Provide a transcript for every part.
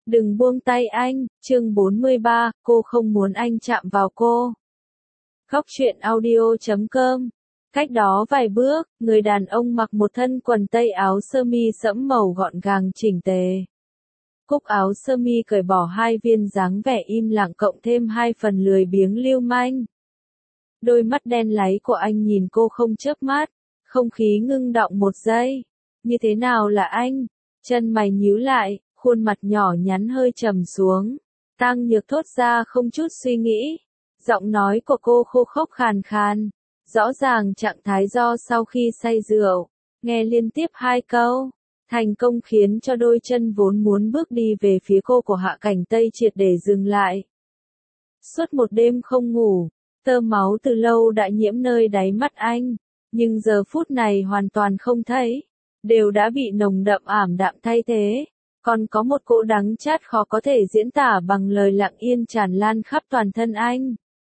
Đừng buông tay anh, chương 43, cô không muốn anh chạm vào cô. Góc truyện audio.com. Cách đó vài bước, người đàn ông mặc một thân quần tây áo sơ mi sẫm màu gọn gàng chỉnh tề. Cúc áo sơ mi cởi bỏ hai viên dáng vẻ im lặng cộng thêm hai phần lười biếng lưu manh. Đôi mắt đen láy của anh nhìn cô không chớp mắt, không khí ngưng đọng một giây. Như thế nào là anh? Chân mày nhíu lại, khuôn mặt nhỏ nhắn hơi trầm xuống. Tang Nhược thốt ra không chút suy nghĩ. Giọng nói của cô khô khốc khàn khàn. Rõ ràng trạng thái do sau khi say rượu. Nghe liên tiếp hai câu. Thành công khiến cho đôi chân vốn muốn bước đi về phía cô của Hạ Cảnh Tây triệt để dừng lại. Suốt một đêm không ngủ, tơ máu từ lâu đã nhiễm nơi đáy mắt anh. Nhưng giờ phút này hoàn toàn không thấy. Đều đã bị nồng đậm ảm đạm thay thế. Còn có một cỗ đắng chát khó có thể diễn tả bằng lời lặng yên tràn lan khắp toàn thân anh.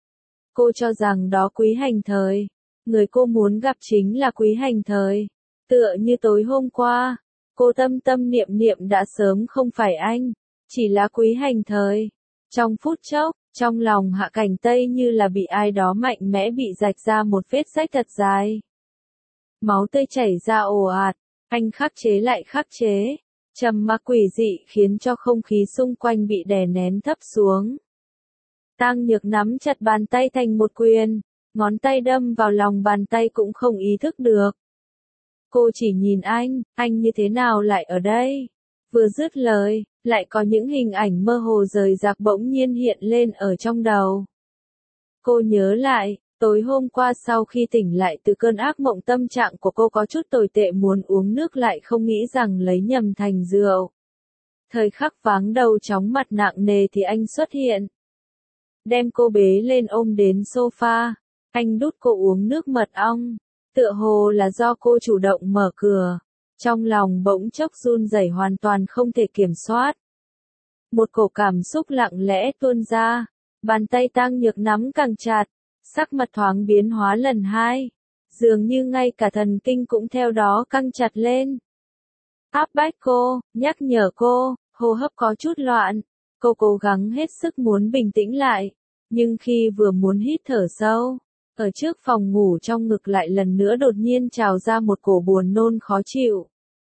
Cô cho rằng đó Quý Hành Thời. Người cô muốn gặp chính là Quý Hành Thời. Tựa như tối hôm qua, cô tâm tâm niệm niệm đã sớm không phải anh, chỉ là Quý Hành Thời. Trong phút chốc, trong lòng Hạ Cảnh Tây như là bị ai đó mạnh mẽ bị rạch ra một vết rách thật dài. Máu tươi chảy ra ồ ạt, anh khắc chế lại khắc chế. Trầm mặc quỷ dị khiến cho không khí xung quanh bị đè nén thấp xuống. Tang Nhược nắm chặt bàn tay thành một quyền, ngón tay đâm vào lòng bàn tay cũng không ý thức được. Cô chỉ nhìn anh như thế nào lại ở đây? Vừa dứt lời, lại có những hình ảnh mơ hồ rời rạc bỗng nhiên hiện lên ở trong đầu. Cô nhớ lại, tối hôm qua sau khi tỉnh lại từ cơn ác mộng tâm trạng của cô có chút tồi tệ muốn uống nước lại không nghĩ rằng lấy nhầm thành rượu. Thời khắc váng đầu chóng mặt nặng nề thì anh xuất hiện. Đem cô bế lên ôm đến sofa, anh đút cô uống nước mật ong, tựa hồ là do cô chủ động mở cửa. Trong lòng bỗng chốc run rẩy hoàn toàn không thể kiểm soát. Một cổ cảm xúc lặng lẽ tuôn ra, bàn tay Tang Nhược nắm càng chặt. Sắc mặt thoáng biến hóa lần hai, dường như ngay cả thần kinh cũng theo đó căng chặt lên. Áp bách cô, nhắc nhở cô, hô hấp có chút loạn, cô cố gắng hết sức muốn bình tĩnh lại, nhưng khi vừa muốn hít thở sâu, ở trước phòng ngủ trong ngực lại lần nữa đột nhiên trào ra một cổ buồn nôn khó chịu.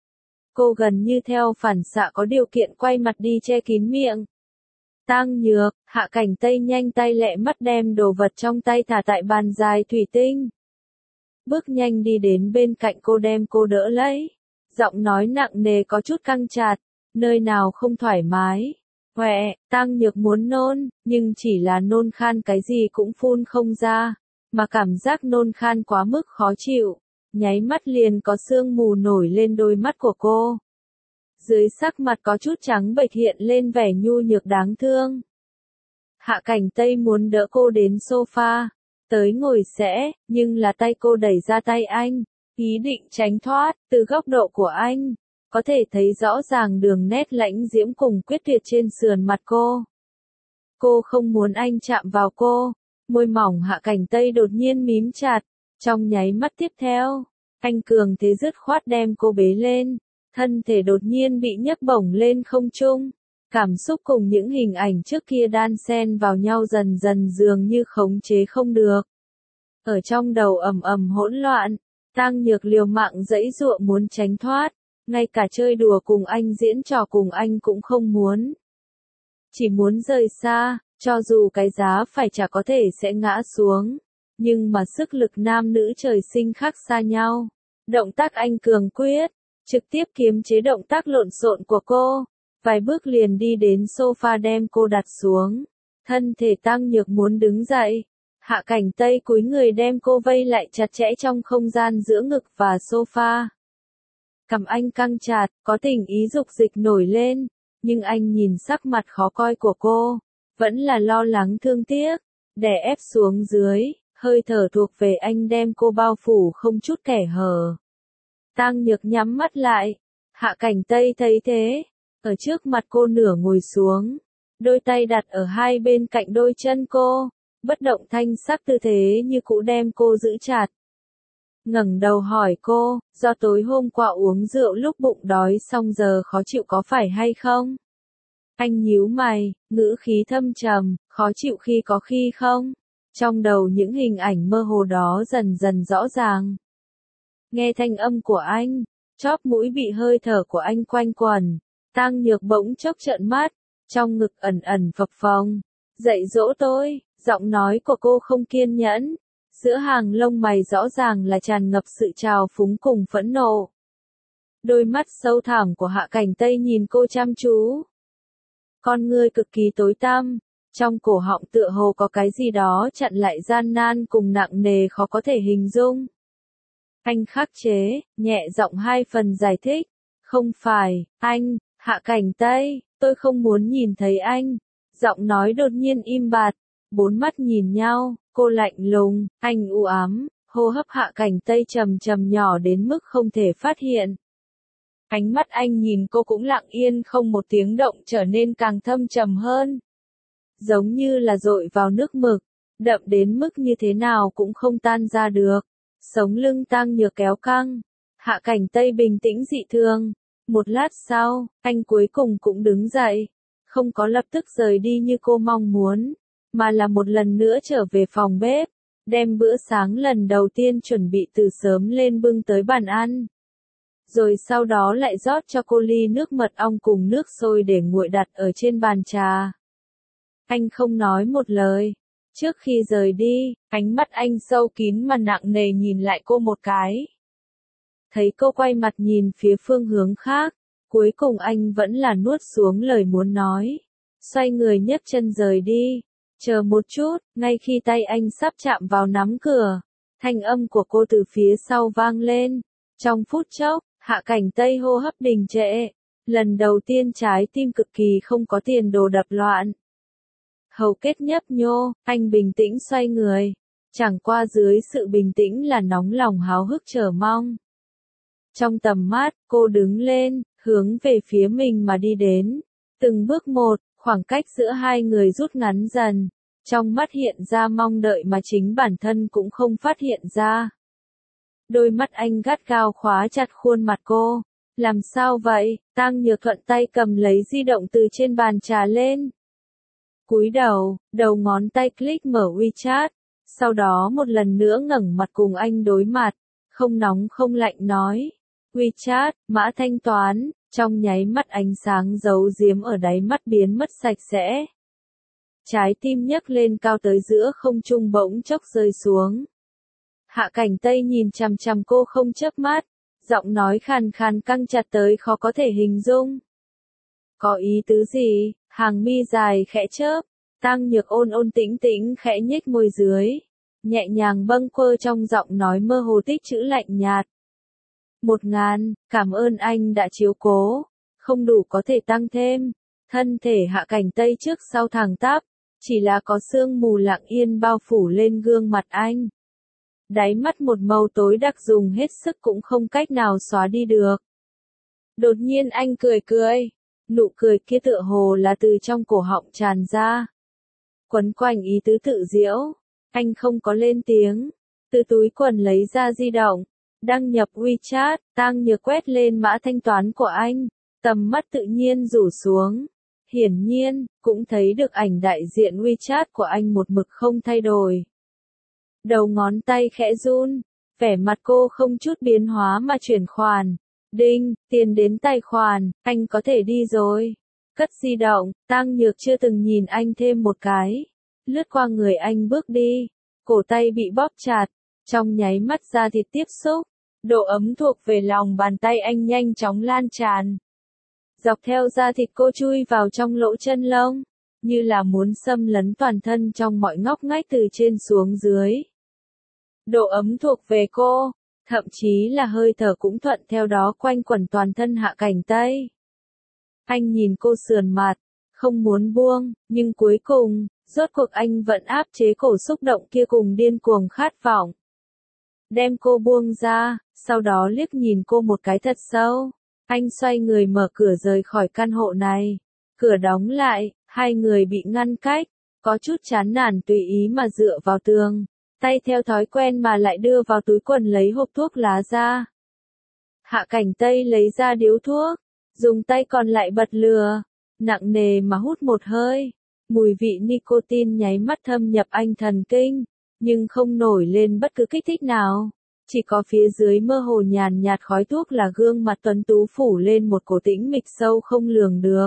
Cô gần như theo phản xạ có điều kiện quay mặt đi che kín miệng. Tang Nhược, Hạ Cảnh Tây nhanh tay lẹ mắt đem đồ vật trong tay thả tại bàn dài thủy tinh. Bước nhanh đi đến bên cạnh cô đem cô đỡ lấy. Giọng nói nặng nề có chút căng chặt, nơi nào không thoải mái. Tang Nhược muốn nôn, nhưng chỉ là nôn khan cái gì cũng phun không ra, mà cảm giác nôn khan quá mức khó chịu. Nháy mắt liền có sương mù nổi lên đôi mắt của cô. Dưới sắc mặt có chút trắng bệch hiện lên vẻ nhu nhược đáng thương. Hạ Cảnh Tây muốn đỡ cô đến sofa, tới ngồi sẽ, nhưng là tay cô đẩy ra tay anh, ý định tránh thoát. Từ góc độ của anh, có thể thấy rõ ràng đường nét lãnh diễm cùng quyết tuyệt trên sườn mặt cô. Cô không muốn anh chạm vào cô, môi mỏng Hạ Cảnh Tây đột nhiên mím chặt, trong nháy mắt tiếp theo, anh cường thế dứt khoát đem cô bế lên. Thân thể đột nhiên bị nhấc bổng lên không trung, cảm xúc cùng những hình ảnh trước kia đan xen vào nhau dần dần dường như khống chế không được. Ở trong đầu ầm ầm hỗn loạn, Tang Nhược liều mạng giãy giụa muốn tránh thoát, ngay cả chơi đùa cùng anh diễn trò cùng anh cũng không muốn. Chỉ muốn rời xa, cho dù cái giá phải trả có thể sẽ ngã xuống, nhưng mà sức lực nam nữ trời sinh khác xa nhau. Động tác anh cường quyết, trực tiếp kiềm chế động tác lộn xộn của cô, vài bước liền đi đến sofa đem cô đặt xuống. Thân thể Tang Nhược muốn đứng dậy, Hạ Cảnh Tây cúi người đem cô vây lại chặt chẽ trong không gian giữa ngực và sofa. Cằm anh căng chặt, có tình ý dục dịch nổi lên, nhưng anh nhìn sắc mặt khó coi của cô, vẫn là lo lắng thương tiếc, đè ép xuống dưới, hơi thở thuộc về anh đem cô bao phủ không chút kẻ hở. Tang Nhược nhắm mắt lại, Hạ Cảnh Tây thấy thế, ở trước mặt cô nửa ngồi xuống, đôi tay đặt ở hai bên cạnh đôi chân cô, bất động thanh sắc tư thế như cũ đem cô giữ chặt. Ngẩng đầu hỏi cô, do tối hôm qua uống rượu lúc bụng đói xong giờ khó chịu có phải hay không? Anh nhíu mày, ngữ khí thâm trầm, khó chịu khi có khi không. Trong đầu những hình ảnh mơ hồ đó dần dần rõ ràng. Nghe thanh âm của anh, chóp mũi bị hơi thở của anh quanh quẩn. Tang Nhược bỗng chốc trợn mắt, trong ngực ẩn ẩn phập phồng. Dạy dỗ tôi, giọng nói của cô không kiên nhẫn. Giữa hàng lông mày rõ ràng là tràn ngập sự trào phúng cùng phẫn nộ. Đôi mắt sâu thẳm của Hạ Cảnh Tây nhìn cô chăm chú. Con ngươi cực kỳ tối tăm, trong cổ họng tựa hồ có cái gì đó chặn lại gian nan cùng nặng nề khó có thể hình dung. Anh khắc chế, nhẹ giọng hai phần giải thích. Không phải, anh, Hạ Cảnh Tây, tôi không muốn nhìn thấy anh. Giọng nói đột nhiên im bặt, bốn mắt nhìn nhau, cô lạnh lùng, anh u ám, hô hấp Hạ Cảnh Tây trầm trầm nhỏ đến mức không thể phát hiện. Ánh mắt anh nhìn cô cũng lặng yên không một tiếng động trở nên càng thâm trầm hơn. Giống như là dội vào nước mực, đậm đến mức như thế nào cũng không tan ra được. Sống lưng Tang Nhược kéo căng. Hạ Cảnh Tây bình tĩnh dị thường. Một lát sau, anh cuối cùng cũng đứng dậy. Không có lập tức rời đi như cô mong muốn, mà là một lần nữa trở về phòng bếp, đem bữa sáng lần đầu tiên chuẩn bị từ sớm lên bưng tới bàn ăn. Rồi sau đó lại rót cho cô ly nước mật ong cùng nước sôi để nguội đặt ở trên bàn trà. Anh không nói một lời. Trước khi rời đi, ánh mắt anh sâu kín mà nặng nề nhìn lại cô một cái. Thấy cô quay mặt nhìn phía phương hướng khác, cuối cùng anh vẫn là nuốt xuống lời muốn nói. Xoay người nhấc chân rời đi. Chờ một chút, ngay khi tay anh sắp chạm vào nắm cửa, thanh âm của cô từ phía sau vang lên. Trong phút chốc, Hạ Cảnh Tây hô hấp đình trệ. Lần đầu tiên trái tim cực kỳ không có tiền đồ đập loạn. Hầu kết nhấp nhô, anh bình tĩnh xoay người. Chẳng qua dưới sự bình tĩnh là nóng lòng háo hức chờ mong. Trong tầm mắt, cô đứng lên, hướng về phía mình mà đi đến. Từng bước một, khoảng cách giữa hai người rút ngắn dần. Trong mắt hiện ra mong đợi mà chính bản thân cũng không phát hiện ra. Đôi mắt anh gắt gao khóa chặt khuôn mặt cô. Làm sao vậy? Tang Nhược thuận tay cầm lấy di động từ trên bàn trà lên. Cúi đầu, đầu ngón tay click mở WeChat. Sau đó một lần nữa ngẩng mặt cùng anh đối mặt. Không nóng không lạnh nói. WeChat, mã thanh toán. Trong nháy mắt ánh sáng giấu giếm ở đáy mắt biến mất sạch sẽ. Trái tim nhấc lên cao tới giữa không trung bỗng chốc rơi xuống. Hạ Cảnh Tây nhìn chằm chằm cô không chớp mắt, giọng nói khàn khàn căng chặt tới khó có thể hình dung. Có ý tứ gì? Hàng mi dài khẽ chớp, Tang Nhược ôn ôn tĩnh tĩnh khẽ nhếch môi dưới, nhẹ nhàng bâng quơ trong giọng nói mơ hồ tích chữ lạnh nhạt. 1000, cảm ơn anh đã chiếu cố, không đủ có thể tăng thêm. Thân thể Hạ Cảnh Tây trước sau thẳng tắp, chỉ là có sương mù lặng yên bao phủ lên gương mặt anh. Đáy mắt một màu tối đặc dùng hết sức cũng không cách nào xóa đi được. Đột nhiên anh cười cười, nụ cười kia tựa hồ là từ trong cổ họng tràn ra. Quấn quanh ý tứ tự diễu, anh không có lên tiếng, từ túi quần lấy ra di động, đăng nhập WeChat, Tang Nhược quét lên mã thanh toán của anh, tầm mắt tự nhiên rủ xuống. Hiển nhiên, cũng thấy được ảnh đại diện WeChat của anh một mực không thay đổi. Đầu ngón tay khẽ run, vẻ mặt cô không chút biến hóa mà chuyển khoản. Đinh, tiền đến tài khoản, anh có thể đi rồi. Cất di động, Tang Nhược chưa từng nhìn anh thêm một cái. Lướt qua người anh bước đi, cổ tay bị bóp chặt, trong nháy mắt da thịt tiếp xúc. Độ ấm thuộc về lòng bàn tay anh nhanh chóng lan tràn. Dọc theo da thịt cô chui vào trong lỗ chân lông, như là muốn xâm lấn toàn thân trong mọi ngóc ngách từ trên xuống dưới. Độ ấm thuộc về cô, thậm chí là hơi thở cũng thuận theo đó quanh quẩn toàn thân Hạ Cảnh Tây. Anh nhìn cô sườn mặt, không muốn buông, nhưng cuối cùng, rốt cuộc anh vẫn áp chế cổ xúc động kia cùng điên cuồng khát vọng. Đem cô buông ra, sau đó liếc nhìn cô một cái thật sâu. Anh xoay người mở cửa rời khỏi căn hộ này. Cửa đóng lại, hai người bị ngăn cách, có chút chán nản tùy ý mà dựa vào tường. Tay theo thói quen mà lại đưa vào túi quần lấy hộp thuốc lá ra. Hạ Cảnh Tây lấy ra điếu thuốc, dùng tay còn lại bật lửa. nặng nề mà hút một hơi. Mùi vị nicotine nháy mắt thâm nhập anh thần kinh, nhưng không nổi lên bất cứ kích thích nào. Chỉ có phía dưới mơ hồ nhàn nhạt khói thuốc là gương mặt tuấn tú phủ lên một cổ tĩnh mịch sâu không lường được.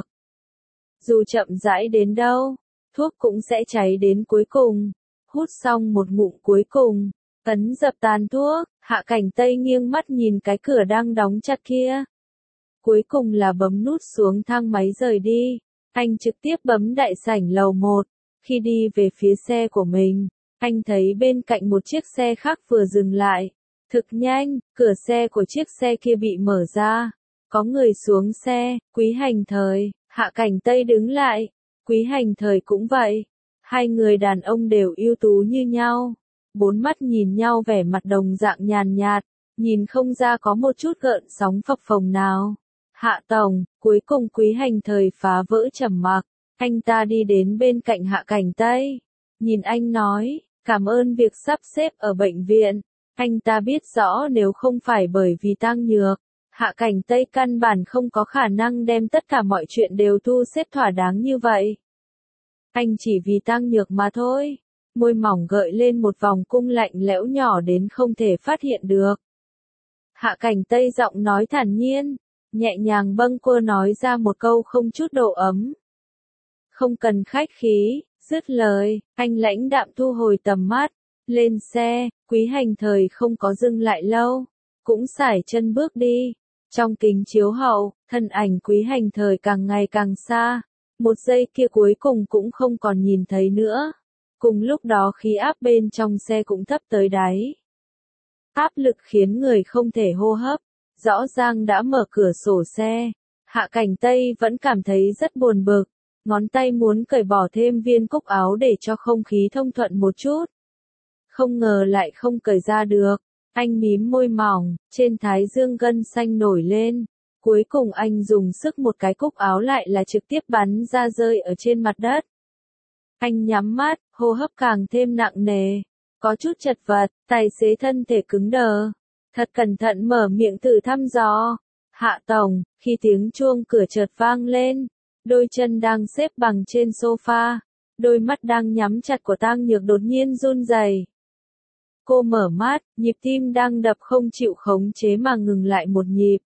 Dù chậm rãi đến đâu, thuốc cũng sẽ cháy đến cuối cùng. Hút xong một ngụm cuối cùng, ấn dập tàn thuốc, Hạ Cảnh Tây nghiêng mắt nhìn cái cửa đang đóng chặt kia. Cuối cùng là bấm nút xuống thang máy rời đi. Anh trực tiếp bấm đại sảnh lầu 1. Khi đi về phía xe của mình, anh thấy bên cạnh một chiếc xe khác vừa dừng lại. Thực nhanh, cửa xe của chiếc xe kia bị mở ra. Có người xuống xe, Quý Hành Thời, Hạ Cảnh Tây đứng lại. Quý Hành Thời cũng vậy. Hai người đàn ông đều ưu tú như nhau. Bốn mắt nhìn nhau vẻ mặt đồng dạng nhàn nhạt, nhìn không ra có một chút gợn sóng phập phồng nào. Hạ Tổng, cuối cùng Quý Hành Thời phá vỡ trầm mặc. Anh ta đi đến bên cạnh Hạ Cảnh Tây. Nhìn anh nói, cảm ơn việc sắp xếp ở bệnh viện. Anh ta biết rõ nếu không phải bởi vì Tang Nhược, Hạ Cảnh Tây căn bản không có khả năng đem tất cả mọi chuyện đều thu xếp thỏa đáng như vậy. Anh chỉ vì Tang Nhược mà thôi. Môi mỏng gợi lên một vòng cung lạnh lẽo nhỏ đến không thể phát hiện được. Hạ Cảnh Tây giọng nói thản nhiên, nhẹ nhàng bâng quơ nói ra một câu không chút độ ấm. Không cần khách khí, dứt lời, anh lãnh đạm thu hồi tầm mắt, lên xe, Quý Hành Thời không có dừng lại lâu, cũng sải chân bước đi. Trong kính chiếu hậu, thân ảnh Quý Hành Thời càng ngày càng xa, một giây kia cuối cùng cũng không còn nhìn thấy nữa. Cùng lúc đó khí áp bên trong xe cũng thấp tới đáy. Áp lực khiến người không thể hô hấp, rõ ràng đã mở cửa sổ xe. Hạ Cảnh Tây vẫn cảm thấy rất buồn bực, ngón tay muốn cởi bỏ thêm viên cúc áo để cho không khí thông thuận một chút. Không ngờ lại không cởi ra được, anh mím môi mỏng, trên thái dương gân xanh nổi lên. Cuối cùng anh dùng sức một cái cúc áo lại là trực tiếp bắn ra rơi ở trên mặt đất. Anh nhắm mắt, hô hấp càng thêm nặng nề, có chút chật vật, tài xế thân thể cứng đờ. Thật cẩn thận mở miệng thử thăm dò. Hạ Tổng, khi tiếng chuông cửa chợt vang lên, đôi chân đang xếp bằng trên sofa, đôi mắt đang nhắm chặt của Tang Nhược đột nhiên run rẩy. Cô mở mắt, nhịp tim đang đập không chịu khống chế mà ngừng lại một nhịp.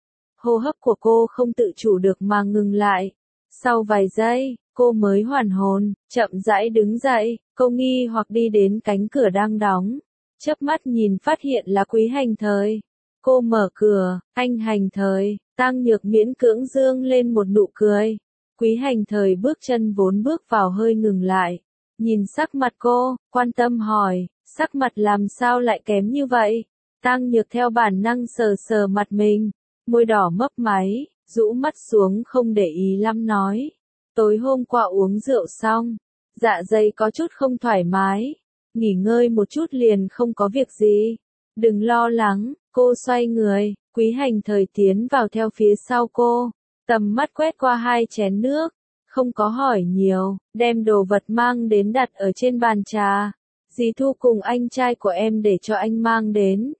Hô hấp của cô không tự chủ được mà ngừng lại. Sau vài giây, cô mới hoàn hồn, chậm rãi đứng dậy, cô nghi hoặc đi đến cánh cửa đang đóng. Chớp mắt nhìn phát hiện là Quý Hành Thời. Cô mở cửa, anh Hành Thời, Tang Nhược miễn cưỡng dương lên một nụ cười. Quý Hành Thời bước chân vốn bước vào hơi ngừng lại. Nhìn sắc mặt cô, quan tâm hỏi, sắc mặt làm sao lại kém như vậy? Tang Nhược theo bản năng sờ sờ mặt mình, môi đỏ mấp máy, rũ mắt xuống không để ý lắm nói. Tối hôm qua uống rượu xong, dạ dày có chút không thoải mái, nghỉ ngơi một chút liền không có việc gì. Đừng lo lắng, cô xoay người, Quý Hành Thời tiến vào theo phía sau cô, tầm mắt quét qua hai chén nước, không có hỏi nhiều, đem đồ vật mang đến đặt ở trên bàn trà. Dì Thu cùng anh trai của em để cho anh mang đến.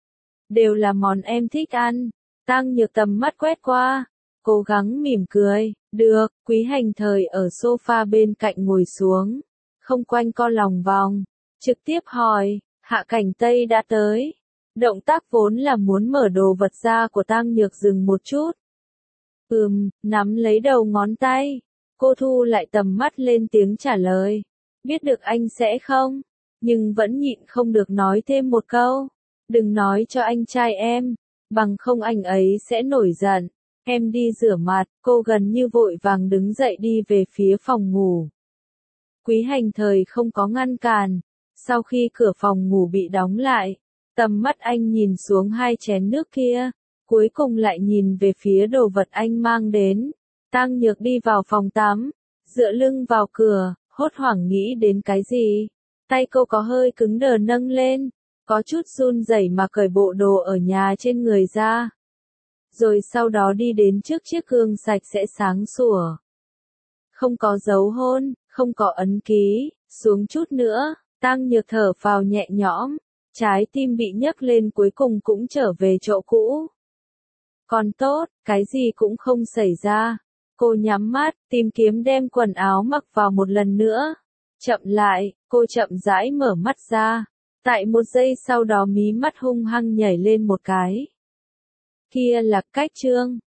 Đều là món em thích ăn. Tang Nhược tầm mắt quét qua, cố gắng mỉm cười, được. Quý Hành Thời ở sofa bên cạnh ngồi xuống, không quanh co lòng vòng, trực tiếp hỏi, Hạ Cảnh Tây đã tới. Động tác vốn là muốn mở đồ vật ra của Tang Nhược dừng một chút. Nắm lấy đầu ngón tay, cô thu lại tầm mắt lên tiếng trả lời, biết được anh sẽ không, nhưng vẫn nhịn không được nói thêm một câu, đừng nói cho anh trai em, bằng không anh ấy sẽ nổi giận. Em đi rửa mặt, cô gần như vội vàng đứng dậy đi về phía phòng ngủ. Quý Hành Thời không có ngăn cản, sau khi cửa phòng ngủ bị đóng lại, tầm mắt anh nhìn xuống hai chén nước kia, cuối cùng lại nhìn về phía đồ vật anh mang đến. Tang Nhược đi vào phòng tắm, dựa lưng vào cửa, hốt hoảng nghĩ đến cái gì. Tay cô có hơi cứng đờ nâng lên, có chút run rẩy mà cởi bộ đồ ở nhà trên người ra. Rồi sau đó đi đến trước chiếc gương sạch sẽ sáng sủa. Không có dấu hôn, không có ấn ký, xuống chút nữa, Tang Nhược thở phào nhẹ nhõm, trái tim bị nhấc lên cuối cùng cũng trở về chỗ cũ. Còn tốt, cái gì cũng không xảy ra. Cô nhắm mắt, tìm kiếm đem quần áo mặc vào một lần nữa. Chậm lại, cô chậm rãi mở mắt ra. Tại một giây sau đó mí mắt hung hăng nhảy lên một cái. Kia là Cách Trương.